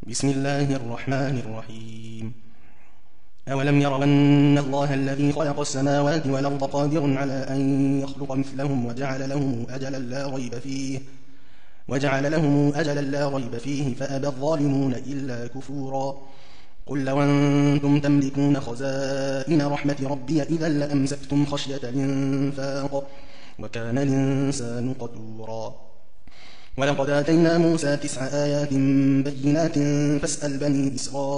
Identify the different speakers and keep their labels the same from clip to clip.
Speaker 1: بسم الله الرحمن الرحيم. أولم يروا أن الله الذي خلق السماوات والأرض قادر على أن يخلق مثلهم وجعل لهم أجلا لا ريب فيه فأبى الظالمون إلا كفورا. قل لو أنتم تملكون خزائن رحمة ربي إذا لأمسكتم خشية الإنفاق وكان الإنسان قتورا. ولقد آتينا موسى 9 آيات بينات فاسأل بني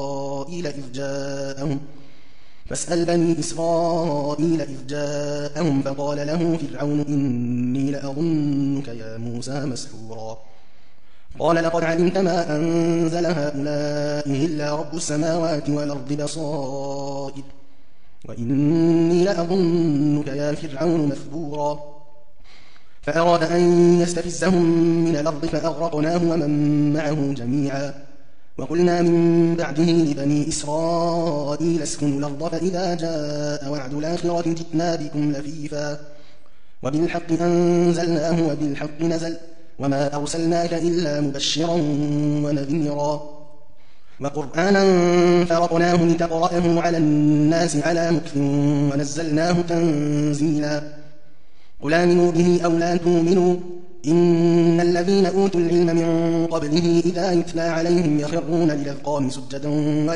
Speaker 1: إسرائيل إذ جاءهم فقال له فرعون إني لأظنك يا موسى مسحورا. قال لقد علمت ما أنزل هؤلاء إلا رب السماوات والأرض بصائر وإني لأظنك يا فرعون مثبورا. فأراد أن يستفزهم من الأرض فأغرقناه ومن معه جميعا. وقلنا من بعده لبني إسرائيل اسكنوا الأرض فإذا جاء وعد الآخرة جئنا بكم لفيفا وبالحق أنزلناه وبالحق نزل وما أرسلناك إلا مبشرا ونذيرا. وقرآنا فرقناه لتقرأه على الناس على مكث ونزلناه تنزيلا. قل آمنوا به أو لا تؤمنوا إن الذين أوتوا العلم من قبله إذا يتلى عليهم يخرون للأذقان سجدا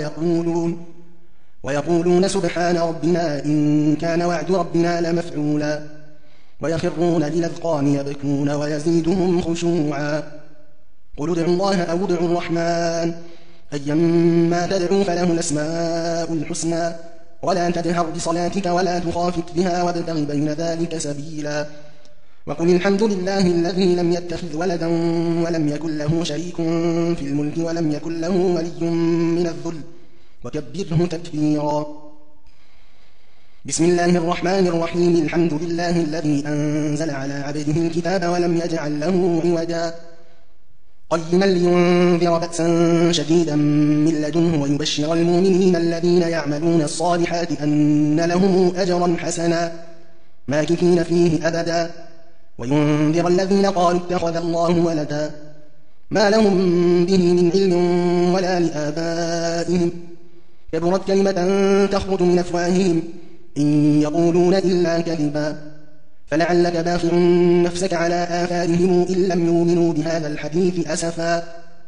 Speaker 1: ويقولون سبحان ربنا إن كان وعد ربنا لمفعولا ويخرون للأذقان يبكون ويزيدهم خشوعا. قل ادعوا الله أو ادعوا الرحمن أيما تدعوا فله الأسماء الحسنى ولا تجهر بصلاتك ولا تخافت بها وابتغ بين ذلك سبيلا. وقل الحمد لله الذي لم يتخذ ولدا ولم يكن له شريك في الملك ولم يكن له ولي من الذل وكبره تكبيرا. بسم الله الرحمن الرحيم. الحمد لله الذي أنزل على عبده الكتاب ولم يجعل له عوجا قيما لينذر بأسا شديدا من لدنه ويبشر المؤمنين الذين يعملون الصالحات أن لهم أجرا حسنا ماكثين فيه أبدا وينذر الذين قالوا اتخذ الله ولدا ما لهم به من علم ولا لآبائهم كبرت كلمة تخرج من أفواههم إن يقولون إلا كذبا فلعلك باخع نفسك على آثارهم إن لم يؤمنوا بهذا الحديث أسفا.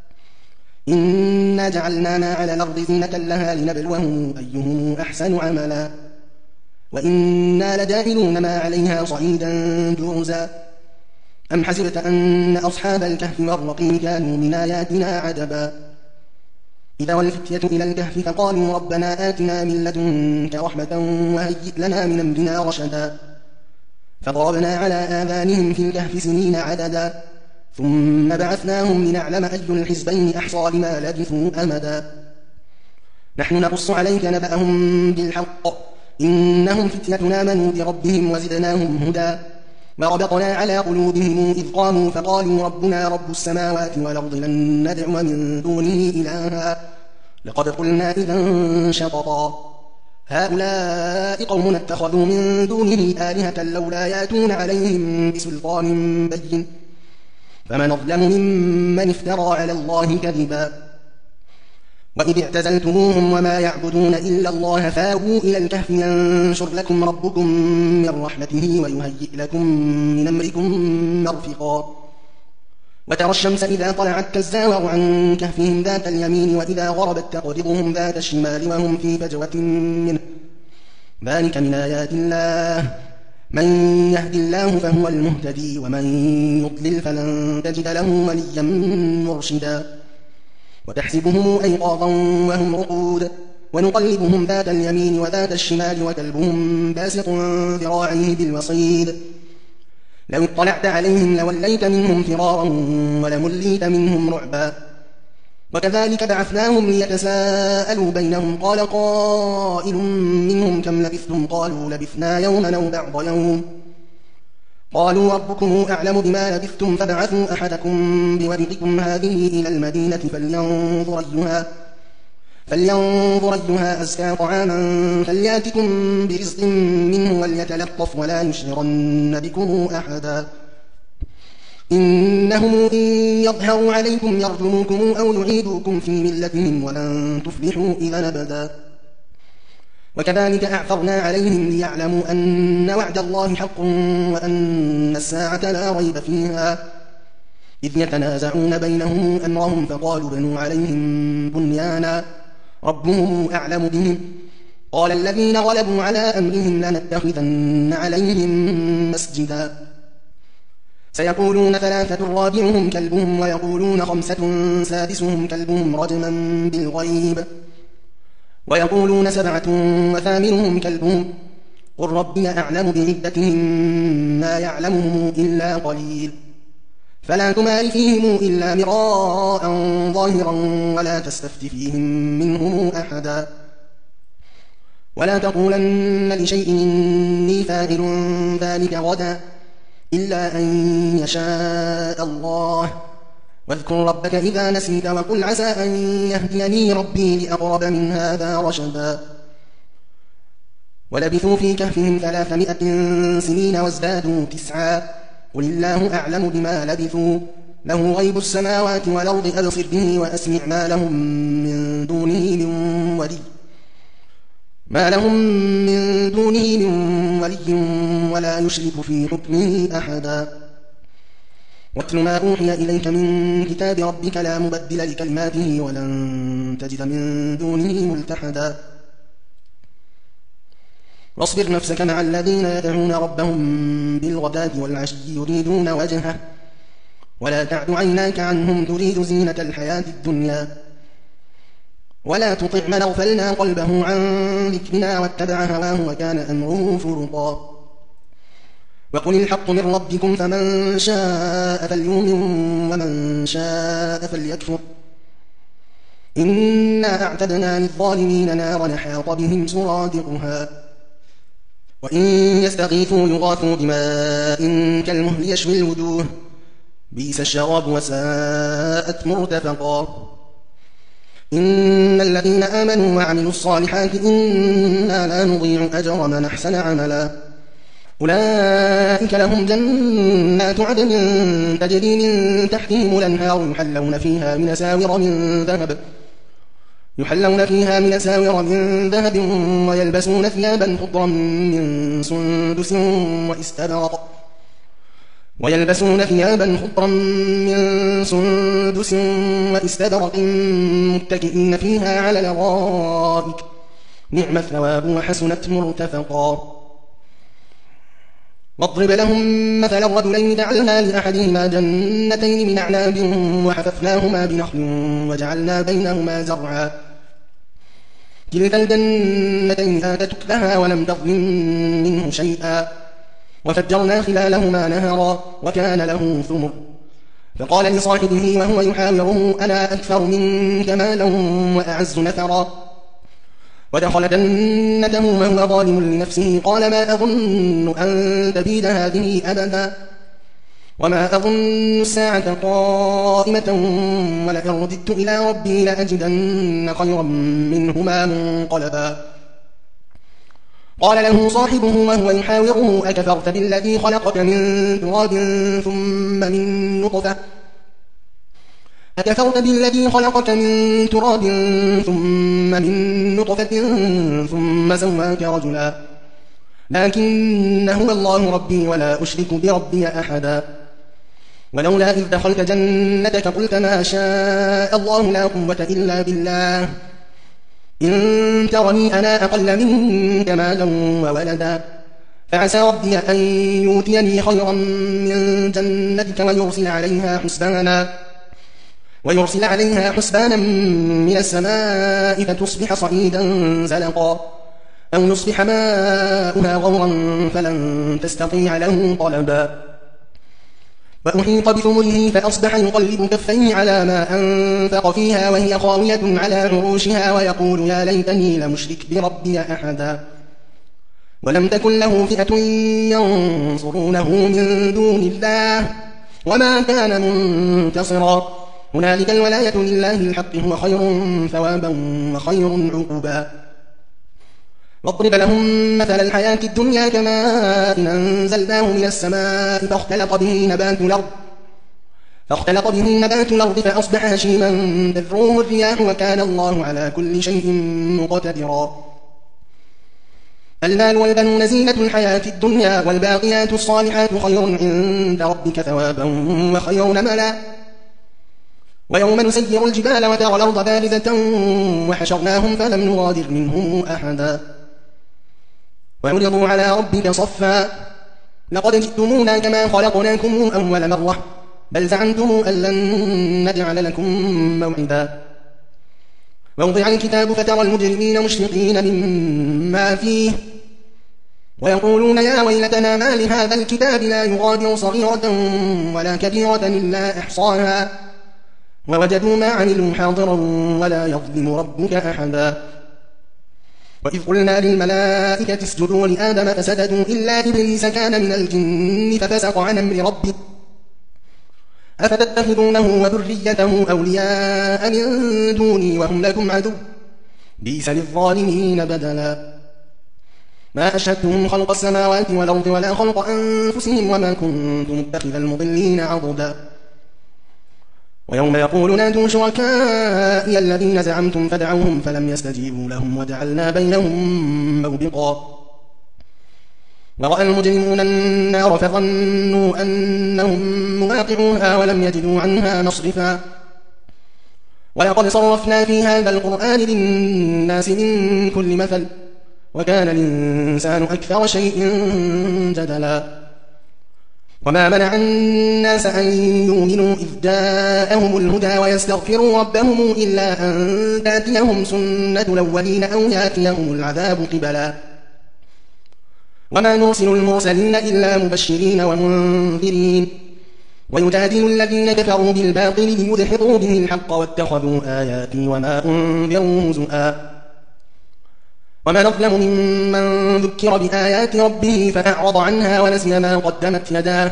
Speaker 1: إنا جعلنا ما على الأرض زينة لها لنبلوهم أيهم أحسن عملا وإنا لجاعلون ما عليها صعيدا جرزا. أم حسبت أن أصحاب الكهف والرقيم كانوا من آياتنا عجبا إذا والفتية إلى الكهف فقالوا ربنا آتنا من لدنك رحمة وهيئ لنا من أمرنا رشدا فضربنا على آذانهم في الكهف سنين عددا ثم بعثناهم لنعلم أي الحزبين أحصى لما لبثوا أمدا. نحن نقص عليك نبأهم بالحق إنهم فتية آمنوا بربهم وزدناهم هدى وربطنا على قلوبهم إذ قاموا فقالوا ربنا رب السماوات والأرض لن ندعو من دونه إلها لقد قلنا إذا شططا هؤلاء قوم اتخذوا من دونه آلهة لولا يأتون عليهم بسلطان بين فمن أظلم ممن افترى على الله كذبا. وإذ اعتزلتموهم وما يعبدون إلا الله فاووا إلى الكهف ينشر لكم ربكم من رحمته ويهيئ لكم من أمركم مرفقا. وترى الشمس إذا طلعت تزاور عن كهفهم ذات اليمين وإذا غربت تقرضهم ذات الشمال وهم في فجوة منه ذلك من آيات الله من يهد الله فهو المهتدي ومن يضلل فلن تجد له وليا مرشدا. وتحسبهم أيقاظا وهم رقود ونقلبهم ذات اليمين وذات الشمال وكلبهم باسط ذراعيه بالوصيد لو اطلعت عليهم لوليت منهم فرارا ولمليت منهم رعبا. وكذلك بعثناهم ليتساءلوا بينهم قال قائل منهم كم لبثتم قالوا لبثنا يوما أو بعض يوم قالوا ربكم أعلم بما لبثتم فابعثوا أحدكم بورقكم هذه إلى المدينة فلينظر أيها أزكى طعاما فلياتكم برزق منه وليتلطف ولا يشعرن بكم أحدا إنهم إن يظهروا عليكم يرجموكم أو يعيدوكم في ملتهم ولن تفلحوا إذا أبدا وكذلك أعثرنا عليهم ليعلموا أن وعد الله حق وأن الساعة لا ريب فيها إذ يتنازعون بينهم أمرهم فقالوا بنوا عليهم بنيانا ربهم أعلم بهم قال الذين غلبوا على أمرهم لنتخذن عليهم مسجدا سيقولون 3 رابعهم كلبهم ويقولون 5 سادسهم كلبهم رجما بالغيب ويقولون 7 وثامنهم كلبهم قل ربي أعلم بعدتهم ما يعلمهم إلا قليل فلا تمار فيهم إلا مراء ظاهرا ولا تستفت فيهم منهم أحدا ولا تقولن لشيء إني فاعل ذلك غدا إلا أن يشاء الله واذكر ربك إذا نسيت وقل عسى أن يهديني ربي لأقرب من هذا رشدا ولبثوا في كهفهم 300 سنين وازدادوا 9 قل الله أعلم بما لبثوا له غيب السماوات والأرض أبصر به وأسمع ما لهم من دونه من ولي ولا يشرك في حكمه أحدا واتل ما أوحي إليك من كتاب ربك لا مبدل لكلماته ولن تجد من دونه ملتحدا واصبر نفسك مع الذين يدعون ربهم بالغداة والعشي يريدون وجهه ولا تعد عيناك عنهم تريد زينة الحياة الدنيا ولا تطع من أغفلنا قلبه عن ذكرنا واتبع هواه وكان أمره فرطا وقل الحق من ربكم فمن شاء فليؤمن ومن شاء فليكفر إنا أعتدنا للظالمين نارا حاط بهم سرادقها وإن يستغيثوا يغاثوا بماء كالمهل يشوي الوجوه بئس الشراب وساءت مرتفقا إن الذين آمنوا وعملوا الصالحات إنا لا نضيع أجر من أحسن عملا أولئك لهم جنات عدن تجري من تحتهم الأنهار يحلون فيها من أساور من ذهب ويلبسون ثيابا خضرا من سندس واستبرق متكئين فيها على الأرائك نعم الثواب وحسنت مرتفقا واضرب لهم مثل الرجلين جعلنا لأحدهما جنتين من أعناب وحففناهما بنخل وجعلنا بينهما زرعا كلتا الجنتين آتت أكلها ولم تظلم منه شيئا وفجرنا خلالهما نهرا وكان له ثمر فقال لصاحبه وهو يحاوره أنا أكثر منك مالا وأعز نفرا ودخل جنته وهو ظالم لنفسه قال ما أظن أن تبيد هذه أبدا وما أظن الساعة قائمة ولئن رددت إلى ربي لأجدن خيرا منهما منقلبا قال له صاحبه وهو يحاوره أكفرت بالذي خلقك من تراب ثم من نطفة ثم سواك رجلا لكن هو الله ربي ولا أشرك بربي أحدا ولولا إذ دخلت جنتك قلت ما شاء الله لا قوة إلا بالله إن ترني أنا أقل منك مالا وولدا فعسى ربي أن يؤتيني خيرا من جنتك ويرسل عليها حسبانا من السماء فتصبح صعيدا زلقا أو يصبح ماؤها غورا فلن تستطيع له طلبا وأحيط بثمره فأصبح يقلب كفيه على ما أنفق فيها وهي خاوية على عروشها ويقول يا ليتني لمشرك بربي أحدا ولم تكن له فئة ينصرونه من دون الله وما كان منتصرا هنالك الولاية لله الحق هو خير ثوابا وخير عقبا واضرب لهم مثل الحياة الدنيا كماء أنزلناه من السماء فاختلط به نبات الأرض فاختلط به نبات الأرض فأصبح هشيما تذروه الرياح وكان الله على كل شيء مقتدرا. المال والبنون زينة الحياة الدنيا والباقيات الصالحات خير عند ربك ثوابا وخير نملا. ويوم نسير الجبال وترى الأرض بارزة وحشرناهم فلم نغادر منهم أحدا وعرضوا على ربك صفا لقد جئتمونا كما خلقناكم أول مرة بل زعمتم أن لن نجعل لكم موعدا. ووضع الكتاب فترى المجرمين مشفقين مما فيه ويقولون يا ويلتنا ما لهذا الكتاب لا يغادر صغيرة ولا كبيرة إلا أحصاها ووجدوا ما عملوا حاضرا ولا يظلم ربك أحدا. وإذ قلنا للملائكة اسجدوا لآدم فسجدوا إلا إبليس كان من الجن ففسق عن أمر ربه أفتتخذونه وذريته أولياء من دوني وهم لكم عدو بئس للظالمين بدلا. ما أشهدتهم خلق السماوات والأرض ولا خلق أنفسهم وما كنت متخذ المضلين عضدا. ويوم يقول نادوا شركائي الذين زعمتم فدعوهم فلم يستجيبوا لهم وجعلنا بينهم موبقا. ورأى المجرمون النار فظنوا أنهم مواقعوها ولم يجدوا عنها مصرفا. ولقد صرفنا في هذا القرآن للناس من كل مثل وكان الإنسان أكثر شيء جدلا. وما منع الناس أن يؤمنوا إذ جاءهم الهدى ويستغفروا ربهم إلا أن تأتيهم سنة الأولين أو يأتيهم العذاب قبلا. وما نرسل المرسلين إلا مبشرين ومنذرين ويجادل الذين كفروا بالباطل ليدحضوا به الحق واتخذوا آياتي وما أنذروا هزؤا. وما نظلم ممن ذكر بآيات ربه فأعرض عنها ونسي ما قدمت يداه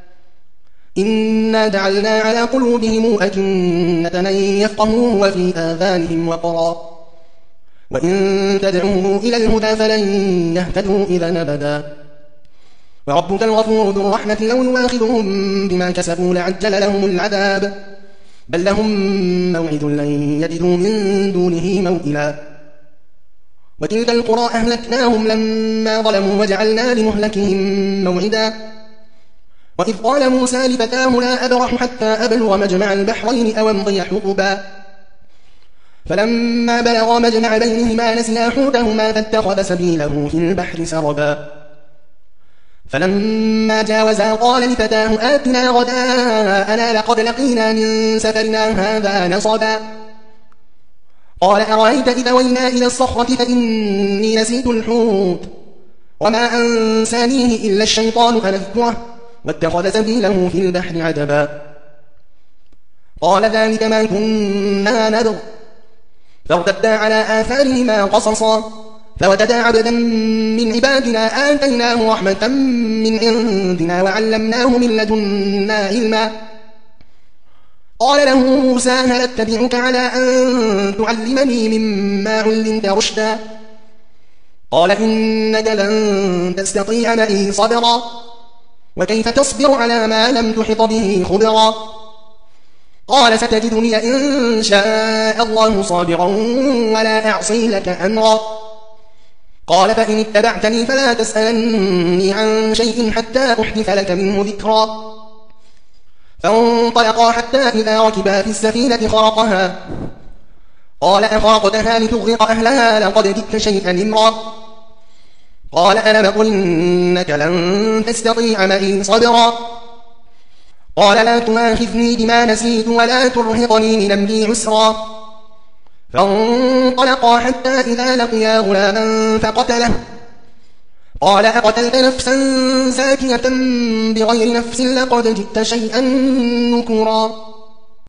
Speaker 1: إنا جعلنا على قلوبهم أكنة أن يفقهوه وفي آذانهم وقرا وإن تدعوهم إلى الهدى فلن يهتدوا إذا أبدا. وربك الغفور ذو الرحمة لو يواخذهم بما كسبوا لعجل لهم العذاب بل لهم موعد لن يجدوا من دونه موئلا. وتلك القرى أهلكناهم لما ظلموا وجعلنا لمهلكهم موعدا. وإذ قال موسى لفتاه لا أبرح حتى أبلغ مجمع البحرين أو أمضي حقبا فلما بلغا مجمع بينهما نسيا حوتهما فاتخذ سبيله في البحر سربا. فلما جاوزا قال لفتاه آتنا غداءنا لقد لقينا من سفرنا هذا نصبا. قال أرأيت إذا وينا إلى الصخرة فإني نسيت الحوت وما أنسانيه إلا الشيطان أن أذكره واتخذ سبيله في البحر عجبا. قال ذلك ما كنا نبغ فارتدا على آثارهما قصصا فوجدا عبدا من عبادنا آتيناه رحمة من عندنا وعلمناه من لدنا علما. قال له موسى هل اتبعك على أن تعلمني مما علمت رشدا قال إنك لن تستطيع معي صبرا وكيف تصبر على ما لم تحط به خبرا. قال ستجدني إن شاء الله صابرا ولا أعصي لك أمرا. قال فإن اتبعتني فلا تسألني عن شيء حتى أحدث لك منه ذكرا. فانطلقا حتى إذا ركبا في السفينة خرقها قال أخرقتها لتغرق أهلها لقد جئت شيئا إمرا. قال ألم قل إنك لن تستطيع معي صبرا. قال لا تؤاخذني بما نسيت ولا ترهقني من أمري عسرا. فانطلقا حتى إذا لقيا غلاما فقتله قال أقتلت نفسا زاكية بغير نفس لقد جئت شيئا نكرا.